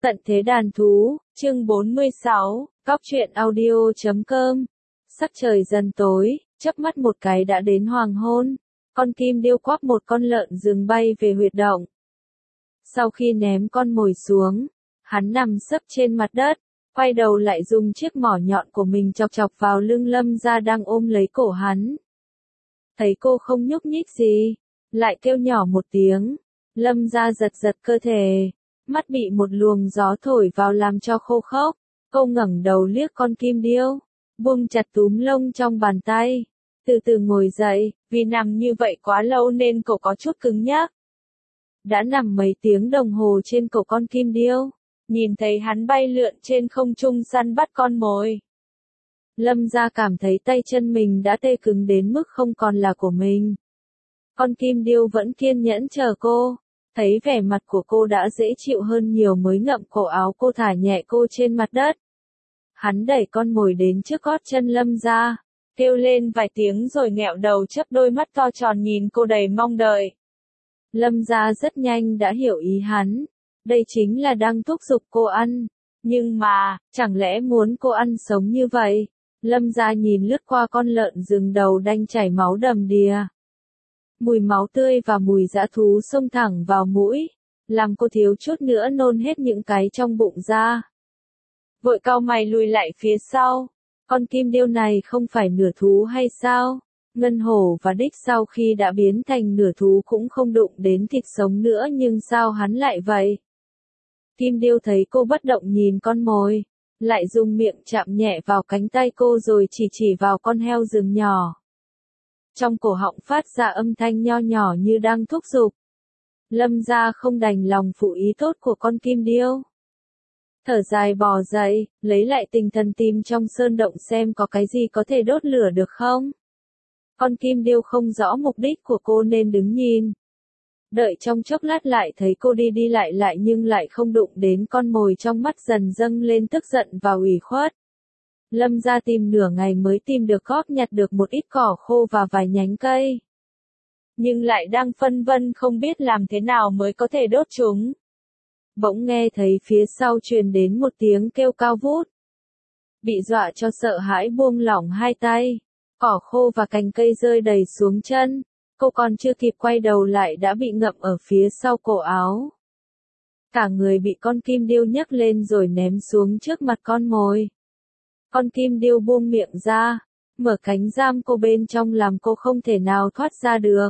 Tận thế đàn thú, chương 46, Cóc truyện audio.com. Sắc trời dần tối, chớp mắt một cái đã đến hoàng hôn. Con kim điêu quắp một con lợn rừng bay về huyệt động. Sau khi ném con mồi xuống, hắn nằm sấp trên mặt đất, quay đầu lại dùng chiếc mỏ nhọn của mình chọc chọc vào lưng Lâm Gia đang ôm lấy cổ hắn. Thấy cô không nhúc nhích gì, lại kêu nhỏ một tiếng. Lâm Gia giật giật cơ thể, mắt bị một luồng gió thổi vào làm cho khô khốc. Cô ngẩng đầu liếc con kim điêu, buông chặt túm lông trong bàn tay, từ từ ngồi dậy, vì nằm như vậy quá lâu nên cổ có chút cứng nhắc. Đã nằm mấy tiếng đồng hồ trên cổ con kim điêu, nhìn thấy hắn bay lượn trên không trung săn bắt con mồi. Lâm Gia cảm thấy tay chân mình đã tê cứng đến mức không còn là của mình. Con kim điêu vẫn kiên nhẫn chờ cô, thấy vẻ mặt của cô đã dễ chịu hơn nhiều mới ngậm cổ áo cô thả nhẹ cô trên mặt đất. Hắn đẩy con mồi đến trước gót chân Lâm Gia, kêu lên vài tiếng rồi nghẹo đầu chớp đôi mắt to tròn nhìn cô đầy mong đợi. Lâm Gia rất nhanh đã hiểu ý hắn, đây chính là đang thúc giục cô ăn, nhưng mà, chẳng lẽ muốn cô ăn sống như vậy? Lâm Gia nhìn lướt qua con lợn rừng đầu đanh chảy máu đầm đìa. Mùi máu tươi và mùi dã thú xông thẳng vào mũi, làm cô thiếu chút nữa nôn hết những cái trong bụng ra. Vội cau mày lùi lại phía sau, con kim điêu này không phải nửa thú hay sao? Ngân hổ và đích sau khi đã biến thành nửa thú cũng không đụng đến thịt sống nữa nhưng sao hắn lại vậy? Kim điêu thấy cô bất động nhìn con mồi, lại dùng miệng chạm nhẹ vào cánh tay cô rồi chỉ vào con heo rừng nhỏ. Trong cổ họng phát ra âm thanh nho nhỏ như đang thúc giục. Lâm Gia không đành lòng phụ ý tốt của con kim điêu. Thở dài bò dậy, lấy lại tinh thần tìm trong sơn động xem có cái gì có thể đốt lửa được không. Con kim điêu không rõ mục đích của cô nên đứng nhìn. Đợi trong chốc lát lại thấy cô đi lại nhưng lại không đụng đến con mồi, trong mắt dần dâng lên tức giận và ủy khuất. Lâm Gia tìm nửa ngày mới tìm được góp nhặt được một ít cỏ khô và vài nhánh cây. Nhưng lại đang phân vân không biết làm thế nào mới có thể đốt chúng. Bỗng nghe thấy phía sau truyền đến một tiếng kêu cao vút. Bị dọa cho sợ hãi buông lỏng hai tay, cỏ khô và cành cây rơi đầy xuống chân, cô còn chưa kịp quay đầu lại đã bị ngậm ở phía sau cổ áo. Cả người bị con kim điêu nhấc lên rồi ném xuống trước mặt con mồi. Con kim điêu buông miệng ra, mở cánh giam cô bên trong làm cô không thể nào thoát ra được.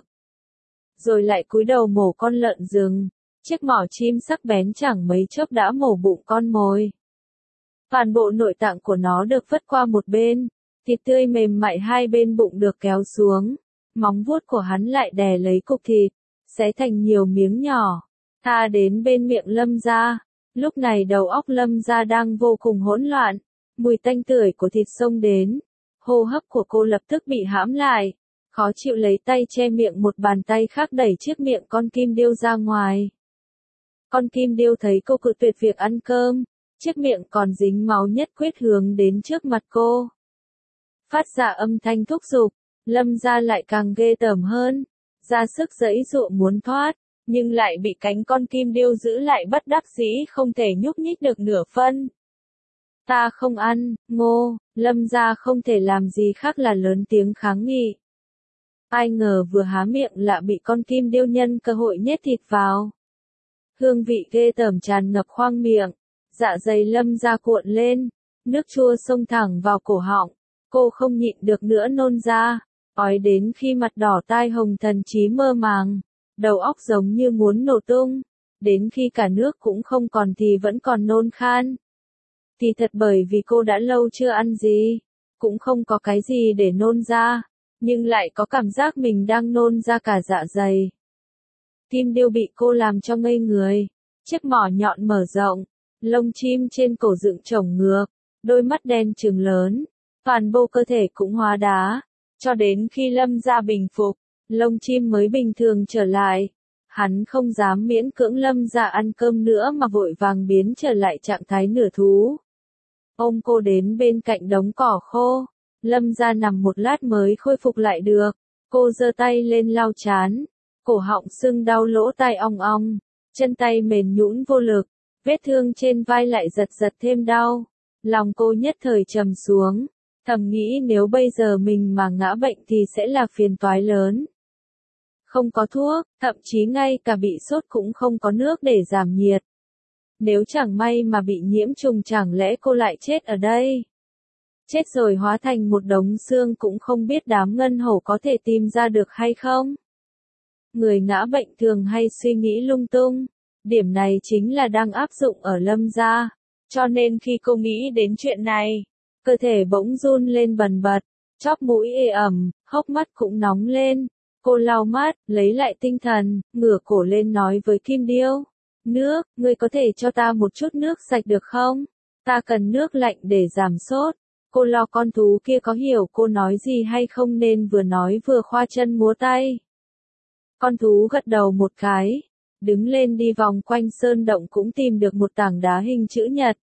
Rồi lại cúi đầu mổ con lợn rừng, chiếc mỏ chim sắc bén chẳng mấy chốc đã mổ bụng con mồi. Toàn bộ nội tạng của nó được vứt qua một bên, thịt tươi mềm mại hai bên bụng được kéo xuống, móng vuốt của hắn lại đè lấy cục thịt, xé thành nhiều miếng nhỏ, tha đến bên miệng Lâm Gia. Lúc này đầu óc Lâm Gia đang vô cùng hỗn loạn. Mùi tanh tưởi của thịt xông đến, hô hấp của cô lập tức bị hãm lại, khó chịu lấy tay che miệng, một bàn tay khác đẩy chiếc miệng con kim điêu ra ngoài. Con kim điêu thấy cô cự tuyệt việc ăn cơm, chiếc miệng còn dính máu nhất quyết hướng đến trước mặt cô. Phát ra âm thanh thúc giục, Lâm Gia lại càng ghê tởm hơn, ra sức giãy giụa muốn thoát, nhưng lại bị cánh con kim điêu giữ lại bất đắc dĩ không thể nhúc nhích được nửa phân. Ta không ăn, ngô. Lâm Gia không thể làm gì khác là lớn tiếng kháng nghị. Ai ngờ vừa há miệng lạ bị con kim điêu nhân cơ hội nhét thịt vào. Hương vị ghê tởm tràn ngập khoang miệng, dạ dày Lâm Gia cuộn lên, nước chua xông thẳng vào cổ họng, cô không nhịn được nữa nôn ra, ói đến khi mặt đỏ tai hồng thần trí mơ màng, đầu óc giống như muốn nổ tung, đến khi cả nước cũng không còn thì vẫn còn nôn khan. Thì thật bởi vì cô đã lâu chưa ăn gì, cũng không có cái gì để nôn ra, nhưng lại có cảm giác mình đang nôn ra cả dạ dày. Kim điêu bị cô làm cho ngây người, chiếc mỏ nhọn mở rộng, lông chim trên cổ dựng chổng ngược, đôi mắt đen trừng lớn, toàn bộ cơ thể cũng hóa đá, cho đến khi Lâm Gia bình phục, lông chim mới bình thường trở lại. Hắn không dám miễn cưỡng Lâm Gia ăn cơm nữa mà vội vàng biến trở lại trạng thái nửa thú. Ôm cô đến bên cạnh đống cỏ khô, Lâm Gia nằm một lát mới khôi phục lại được, cô giơ tay lên lau trán, cổ họng sưng đau lỗ tai ong ong, chân tay mềm nhũn vô lực, vết thương trên vai lại giật giật thêm đau. Lòng cô nhất thời trầm xuống, thầm nghĩ nếu bây giờ mình mà ngã bệnh thì sẽ là phiền toái lớn. Không có thuốc, thậm chí ngay cả bị sốt cũng không có nước để giảm nhiệt. Nếu chẳng may mà bị nhiễm trùng chẳng lẽ cô lại chết ở đây? Chết rồi hóa thành một đống xương cũng không biết đám ngân hổ có thể tìm ra được hay không? Người ngã bệnh thường hay suy nghĩ lung tung. Điểm này chính là đang áp dụng ở Lâm gia. Cho nên khi cô nghĩ đến chuyện này, cơ thể bỗng run lên bần bật, chóp mũi ê ẩm, hốc mắt cũng nóng lên. Cô lau mắt, lấy lại tinh thần, ngửa cổ lên nói với Kim Điêu. Nước, ngươi có thể cho ta một chút nước sạch được không? Ta cần nước lạnh để giảm sốt. Cô lo con thú kia có hiểu cô nói gì hay không nên vừa nói vừa khoa chân múa tay. Con thú gật đầu một cái, đứng lên đi vòng quanh sơn động cũng tìm được một tảng đá hình chữ nhật.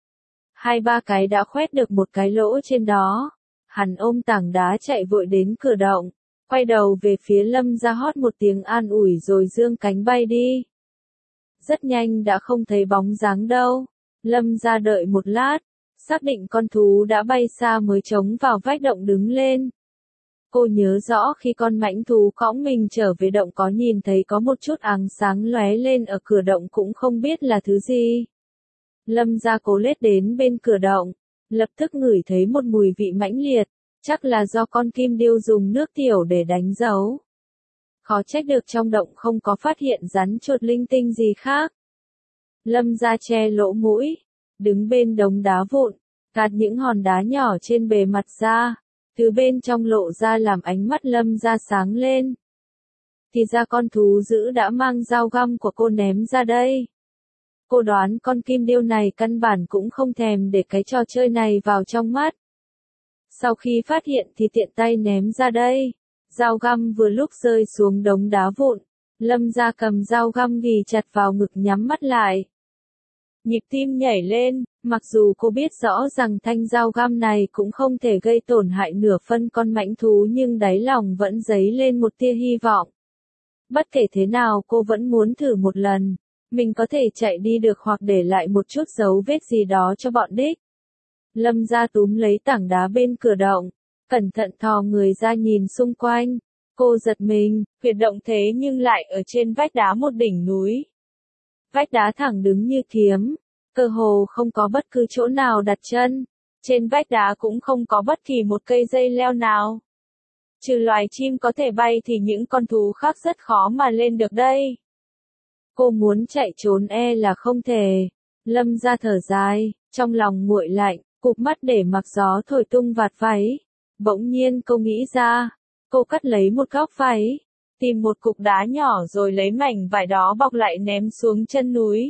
2-3 cái đã khoét được một cái lỗ trên đó. Hắn ôm tảng đá chạy vội đến cửa động, quay đầu về phía Lâm gia hót một tiếng an ủi rồi dương cánh bay đi. Rất nhanh đã không thấy bóng dáng đâu. Lâm gia đợi một lát, xác định con thú đã bay xa mới chống vào vách động đứng lên. Cô nhớ rõ khi con mãnh thú cõng mình trở về động có nhìn thấy có một chút ánh sáng lóe lên ở cửa động cũng không biết là thứ gì. Lâm gia cố lết đến bên cửa động, lập tức ngửi thấy một mùi vị mãnh liệt, chắc là do con kim điêu dùng nước tiểu để đánh dấu. Khó trách được trong động không có phát hiện rắn chuột linh tinh gì khác. Lâm gia che lỗ mũi, đứng bên đống đá vụn, gạt những hòn đá nhỏ trên bề mặt ra, từ bên trong lộ ra làm ánh mắt Lâm gia sáng lên. Thì ra con thú dữ đã mang dao găm của cô ném ra đây. Cô đoán con kim điêu này căn bản cũng không thèm để cái trò chơi này vào trong mắt. Sau khi phát hiện thì tiện tay ném ra đây. Dao găm vừa lúc rơi xuống đống đá vụn, Lâm gia cầm dao găm ghì chặt vào ngực nhắm mắt lại. Nhịp tim nhảy lên, mặc dù cô biết rõ rằng thanh dao găm này cũng không thể gây tổn hại nửa phân con mãnh thú nhưng đáy lòng vẫn dấy lên một tia hy vọng. Bất kể thế nào cô vẫn muốn thử một lần, mình có thể chạy đi được hoặc để lại một chút dấu vết gì đó cho bọn đích. Lâm gia túm lấy tảng đá bên cửa động, cẩn thận thò người ra nhìn xung quanh. Cô giật mình, huyệt động thế nhưng lại ở trên vách đá một đỉnh núi. Vách đá thẳng đứng như kiếm, cơ hồ không có bất cứ chỗ nào đặt chân. Trên vách đá cũng không có bất kỳ một cây dây leo nào. Trừ loài chim có thể bay thì những con thú khác rất khó mà lên được đây. Cô muốn chạy trốn là không thể. Lâm gia thở dài, trong lòng nguội lạnh, cụp mắt để mặc gió thổi tung vạt váy. Bỗng nhiên cô nghĩ ra, cô cắt lấy một góc váy, tìm một cục đá nhỏ rồi lấy mảnh vải đó bọc lại ném xuống chân núi.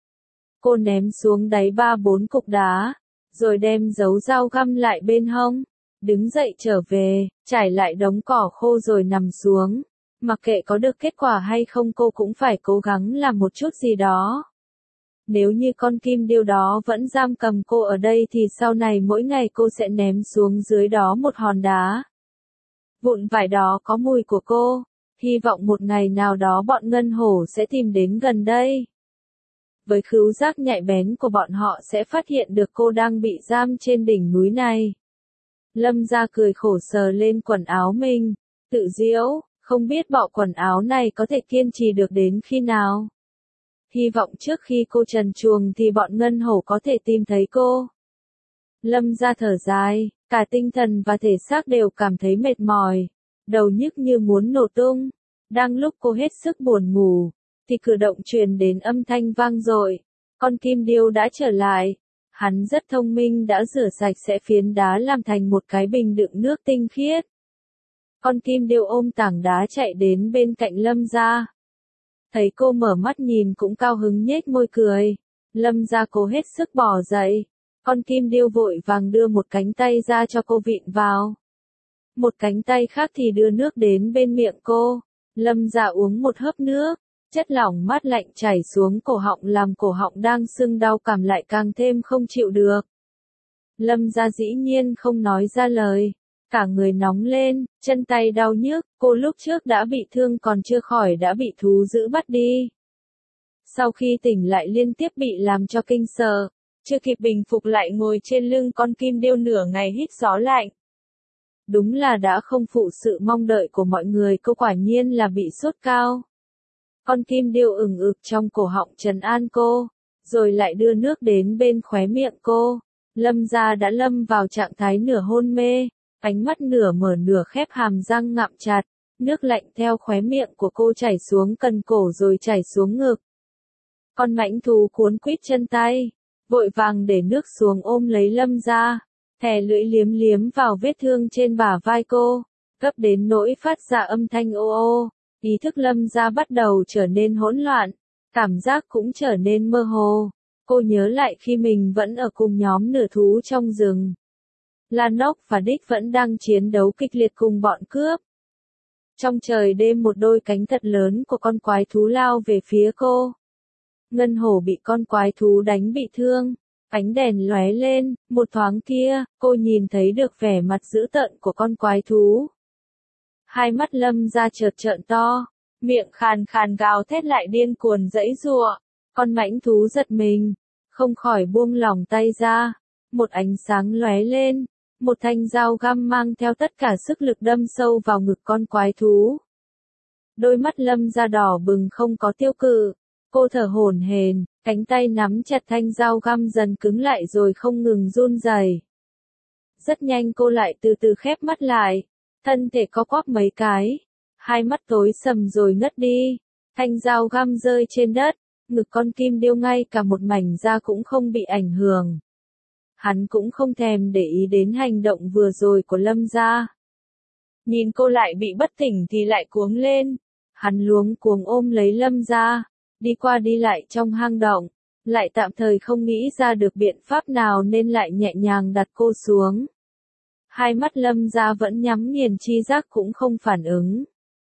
Cô ném xuống đáy 3-4 cục đá, rồi đem giấu dao găm lại bên hông, đứng dậy trở về, trải lại đống cỏ khô rồi nằm xuống. Mặc kệ có được kết quả hay không cô cũng phải cố gắng làm một chút gì đó. Nếu như con kim điêu đó vẫn giam cầm cô ở đây thì sau này mỗi ngày cô sẽ ném xuống dưới đó một hòn đá. Vụn vải đó có mùi của cô, hy vọng một ngày nào đó bọn ngân hổ sẽ tìm đến gần đây. Với khứu giác nhạy bén của bọn họ sẽ phát hiện được cô đang bị giam trên đỉnh núi này. Lâm gia cười khổ sờ lên quần áo mình, tự giễu, không biết bộ quần áo này có thể kiên trì được đến khi nào. Hy vọng trước khi cô trần truồng thì bọn ngân hổ có thể tìm thấy cô. Lâm gia thở dài, cả tinh thần và thể xác đều cảm thấy mệt mỏi, đầu nhức như muốn nổ tung. Đang lúc cô hết sức buồn ngủ, thì cửa động truyền đến âm thanh vang dội. Con kim điêu đã trở lại. Hắn rất thông minh đã rửa sạch sẽ phiến đá làm thành một cái bình đựng nước tinh khiết. Con kim điêu ôm tảng đá chạy đến bên cạnh Lâm gia. Thấy cô mở mắt nhìn cũng cao hứng nhếch môi cười. Lâm gia cố hết sức bò dậy. Con kim điêu vội vàng đưa một cánh tay ra cho cô vịn vào. Một cánh tay khác thì đưa nước đến bên miệng cô. Lâm gia uống một hớp nước. Chất lỏng mát lạnh chảy xuống cổ họng làm cổ họng đang sưng đau cảm lại càng thêm không chịu được. Lâm gia dĩ nhiên không nói ra lời. Cả người nóng lên, chân tay đau nhức, cô lúc trước đã bị thương còn chưa khỏi đã bị thú dữ bắt đi. Sau khi tỉnh lại liên tiếp bị làm cho kinh sợ, chưa kịp bình phục lại ngồi trên lưng con kim điêu nửa ngày hít gió lạnh. Đúng là đã không phụ sự mong đợi của mọi người, cô quả nhiên là bị sốt cao. Con kim điêu ửng ực trong cổ họng trấn an cô, rồi lại đưa nước đến bên khóe miệng cô. Lâm Gia đã lâm vào trạng thái nửa hôn mê, ánh mắt nửa mở nửa khép, hàm răng ngậm chặt, nước lạnh theo khóe miệng của cô chảy xuống cần cổ rồi chảy xuống ngực. Con mãnh thú cuốn quýt chân tay, vội vàng để nước xuống ôm lấy Lâm Gia, thè lưỡi liếm liếm vào vết thương trên bả vai cô, gấp đến nỗi phát ra âm thanh ô ô. Ý thức Lâm Gia bắt đầu trở nên hỗn loạn, cảm giác cũng trở nên mơ hồ. Cô nhớ lại khi mình vẫn ở cùng nhóm nửa thú trong rừng. Lanok và Dick vẫn đang chiến đấu kịch liệt cùng bọn cướp. Trong trời đêm một đôi cánh thật lớn của con quái thú lao về phía cô. Ngân hổ bị con quái thú đánh bị thương, ánh đèn lóe lên, một thoáng kia, cô nhìn thấy được vẻ mặt dữ tợn của con quái thú. Hai mắt Lâm Gia chợt trợn to, miệng khàn khàn gào thét lại điên cuồng giãy giụa. Con mãnh thú giật mình, không khỏi buông lỏng tay ra, một ánh sáng lóe lên, một thanh dao găm mang theo tất cả sức lực đâm sâu vào ngực con quái thú. Đôi mắt Lâm Gia đỏ bừng không có tiêu cự, cô thở hổn hển, cánh tay nắm chặt thanh dao găm dần cứng lại rồi không ngừng run rẩy. Rất nhanh cô lại từ từ khép mắt lại, thân thể co quắp mấy cái, hai mắt tối sầm rồi ngất đi, thanh dao găm rơi trên đất. Ngực con kim điêu ngay cả một mảnh da cũng không bị ảnh hưởng. Hắn cũng không thèm để ý đến hành động vừa rồi của Lâm Gia. Nhìn cô lại bị bất tỉnh thì lại cuống lên. Hắn luống cuống ôm lấy Lâm Gia, đi qua đi lại trong hang động, lại tạm thời không nghĩ ra được biện pháp nào nên lại nhẹ nhàng đặt cô xuống. Hai mắt Lâm Gia vẫn nhắm nghiền, chi giác cũng không phản ứng.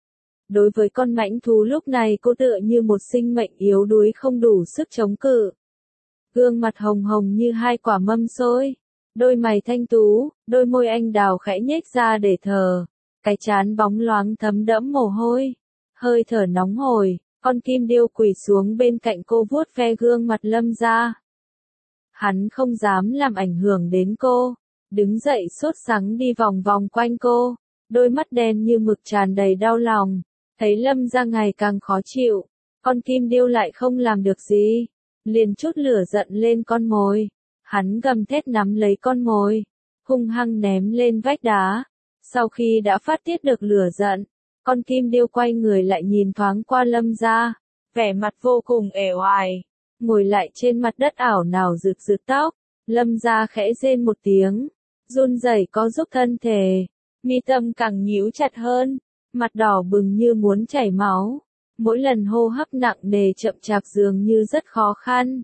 Đối với con mãnh thú lúc này cô tựa như một sinh mệnh yếu đuối không đủ sức chống cự. Gương mặt hồng hồng như hai quả mâm xôi, đôi mày thanh tú, đôi môi anh đào khẽ nhếch ra để thở, cái trán bóng loáng thấm đẫm mồ hôi, hơi thở nóng hổi, con kim điêu quỳ xuống bên cạnh cô vuốt ve gương mặt Lâm Gia. Hắn không dám làm ảnh hưởng đến cô, đứng dậy sốt sắng đi vòng vòng quanh cô, đôi mắt đen như mực tràn đầy đau lòng. Thấy Lâm Gia ngày càng khó chịu, con kim điêu lại không làm được gì, liền chút lửa giận lên con mồi. Hắn gầm thét nắm lấy con mồi, hung hăng ném lên vách đá. Sau khi đã phát tiết được lửa giận, con kim điêu quay người lại nhìn thoáng qua Lâm Gia, vẻ mặt vô cùng uể oải, ngồi lại trên mặt đất ảo nào rực rực tóc. Lâm Gia khẽ rên một tiếng, run rẩy co giúp thân thể, mi tâm càng nhíu chặt hơn. Mặt đỏ bừng như muốn chảy máu, mỗi lần hô hấp nặng nề chậm chạp dường như rất khó khăn.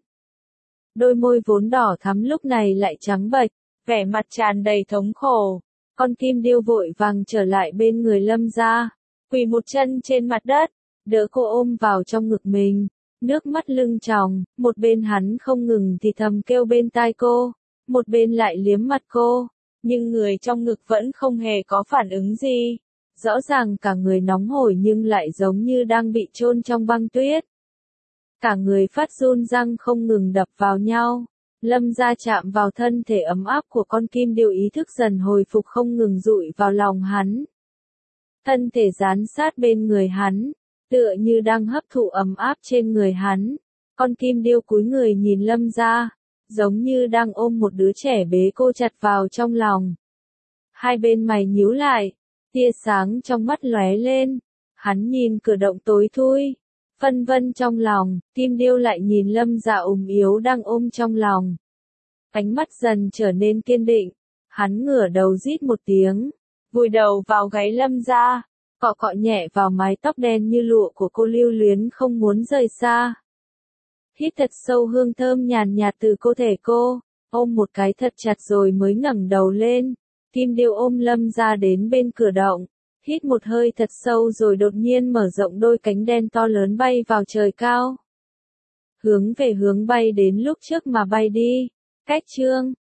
Đôi môi vốn đỏ thắm lúc này lại trắng bệch, vẻ mặt tràn đầy thống khổ. Con kim điêu vội vàng trở lại bên người Lâm Gia, quỳ một chân trên mặt đất, đỡ cô ôm vào trong ngực mình, nước mắt lưng tròng, một bên hắn không ngừng thì thầm kêu bên tai cô, một bên lại liếm mặt cô, nhưng người trong ngực vẫn không hề có phản ứng gì. Rõ ràng cả người nóng hổi nhưng lại giống như đang bị chôn trong băng tuyết. Cả người phát run răng không ngừng đập vào nhau. Lâm Gia chạm vào thân thể ấm áp của con kim điêu, ý thức dần hồi phục không ngừng dụi vào lòng hắn. Thân thể dán sát bên người hắn, tựa như đang hấp thụ ấm áp trên người hắn. Con kim điêu cúi người nhìn Lâm Gia, giống như đang ôm một đứa trẻ bế cô chặt vào trong lòng. Hai bên mày nhíu lại. Tia sáng trong mắt lóe lên, hắn nhìn cửa động tối thui, phân vân trong lòng, kim điêu lại nhìn Lâm Dạ yếu đang ôm trong lòng. Ánh mắt dần trở nên kiên định, hắn ngửa đầu rít một tiếng, vùi đầu vào gáy Lâm Dạ, cọ cọ nhẹ vào mái tóc đen như lụa của cô, lưu luyến không muốn rời xa. Hít thật sâu hương thơm nhàn nhạt từ cơ thể cô, ôm một cái thật chặt rồi mới ngẩng đầu lên. Kim điêu ôm Lâm Gia đến bên cửa động, hít một hơi thật sâu rồi đột nhiên mở rộng đôi cánh đen to lớn bay vào trời cao. Hướng về hướng bay đến lúc trước mà bay đi. Cách chương